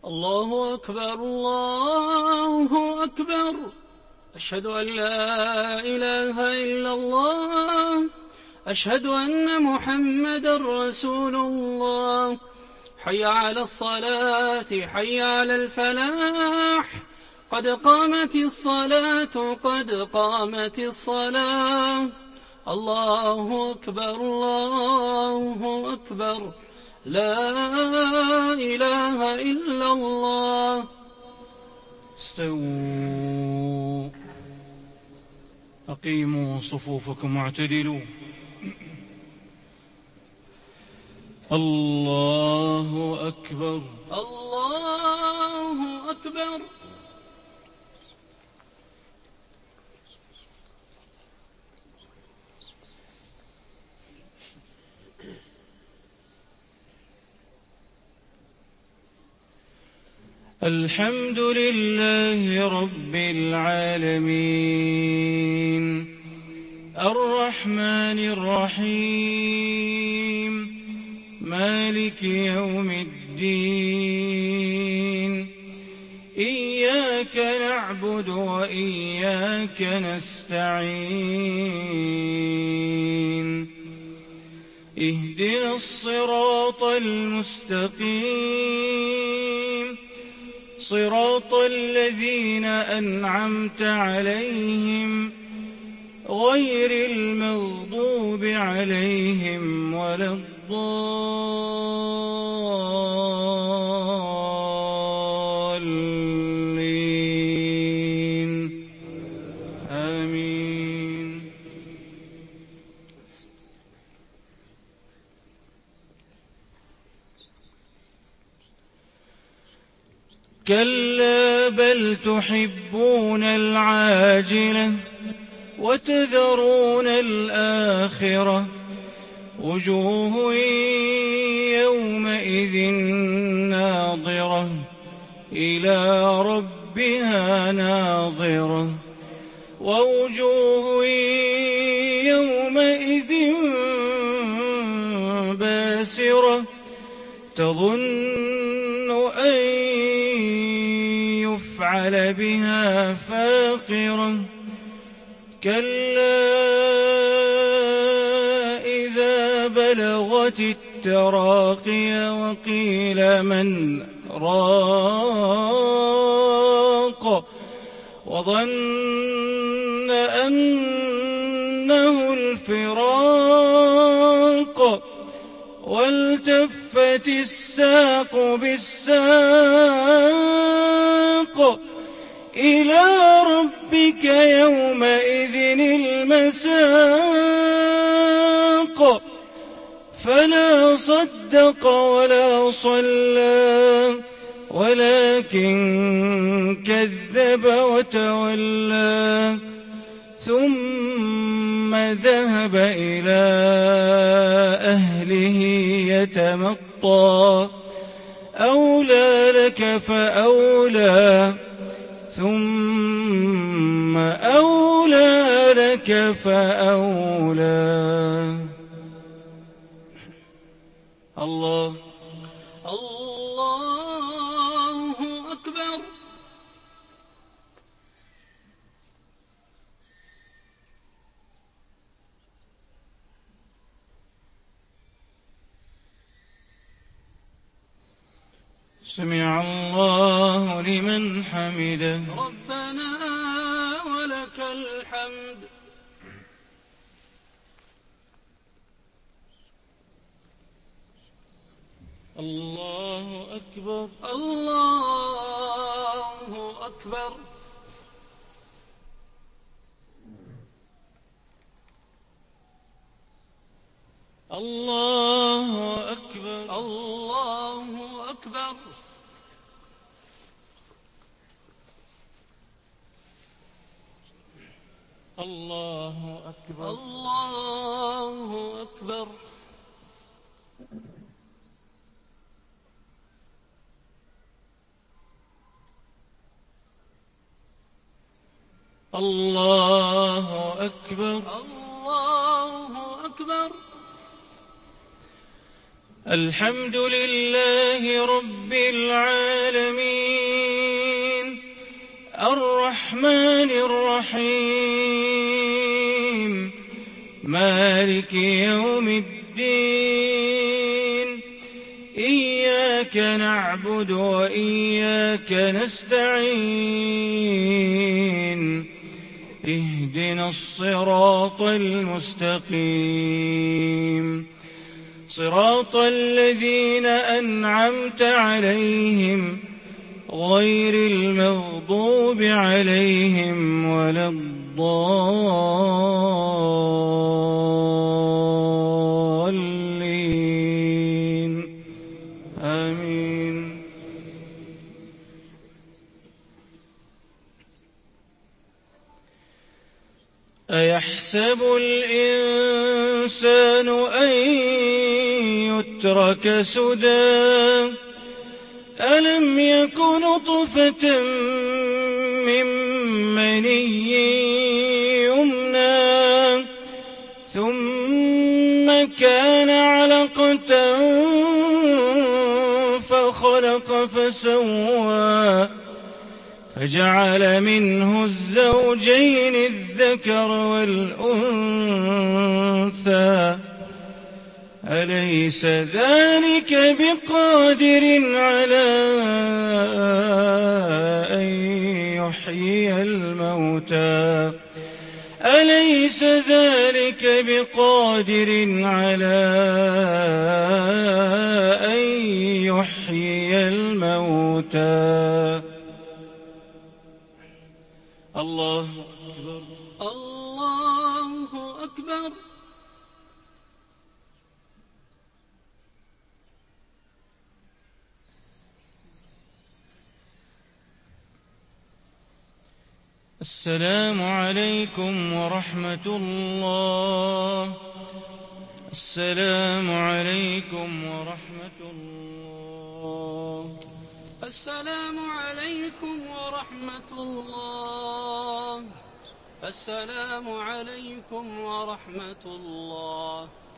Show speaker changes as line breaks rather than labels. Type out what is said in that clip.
الله أكبر الله أكبر. أشهد أن لا إله إلا الله. أشهد أن محمدا رسول الله. حي على الصلاة حي على الفلاح. قد قامت الصلاة قد قامت الصلاة. الله أكبر الله أكبر. لا إله إلا الله.
استووا، أقيموا صفوفكم واعتدلوا. الله أكبر
الله أكبر.
الحمد لله رب العالمين الرحمن الرحيم مالك يوم الدين. إياك نعبد وإياك نستعين. اهدنا الصراط المستقيم، صراط الذين أنعمت عليهم غير المغضوب عليهم ولا الضالين. آمين. كلا بل تحبون العاجلة وتذرون الآخرة. وجوه يومئذ ناظرة إلى ربها ناظرة. ووجوه يومئذ باسرة تظن أن يفعل بها فاقرة. كلا إذا بلغت التراقي وقيل من راق وظن أنه الفراق والتفت الساق بالساق إلى ربك يومئذ المساق. فلا صدق ولا صلى ولكن كذب وتولى ثم ذهب إلى أهله يتمطى. أولى لك فأولى ثم أولى لك فأولى. الله
الله أكبر.
سمع الله لمن حمده.
ربنا ولك الحمد.
الله أكبر
الله أكبر.
الله أكبر
الله أكبر.
الله أكبر
الله أكبر.
الله أكبر
الله أكبر.
الحمد لله رب العالمين الرحمن الرحيم مالك يوم الدين إياك نعبد وإياك نستعين اهدنا الصراط المستقيم صراط الذين أنعمت عليهم غير المغضوب عليهم ولا الضالين آمين. أيحسب الإنسان أن يترك سدى ألم يك نطفة من مني يمنى ثم كان علقة فخلق فسوى فجعل منه الزوجين الذكر والأنثى أليس ذلك بقادر على أن يحيي الموتى أليس ذلك بقادر على أن يحيي الموتى. الله أكبر.
الله أكبر.
السلام عليكم ورحمة الله. السلام عليكم ورحمة الله.
السلام عليكم ورحمة الله. السلام عليكم ورحمة الله.